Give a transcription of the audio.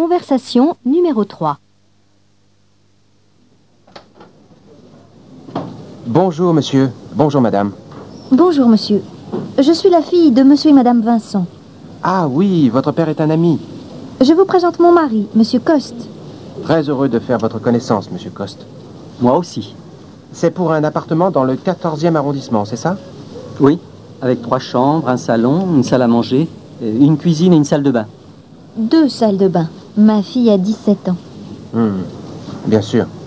Conversation numéro 3. Bonjour, monsieur. Bonjour, madame. Bonjour, monsieur. Je suis la fille de monsieur et madame Vincent. Ah oui, votre père est un ami. Je vous présente mon mari, monsieur Coste. Très heureux de faire votre connaissance, monsieur Coste. Moi aussi. C'est pour un appartement dans le 14e arrondissement, c'est ça? Oui, avec 3 chambres, un salon, une salle à manger, une cuisine et une salle de bain. 2 salles de bain. Ma fille a 17 ans. Bien sûr.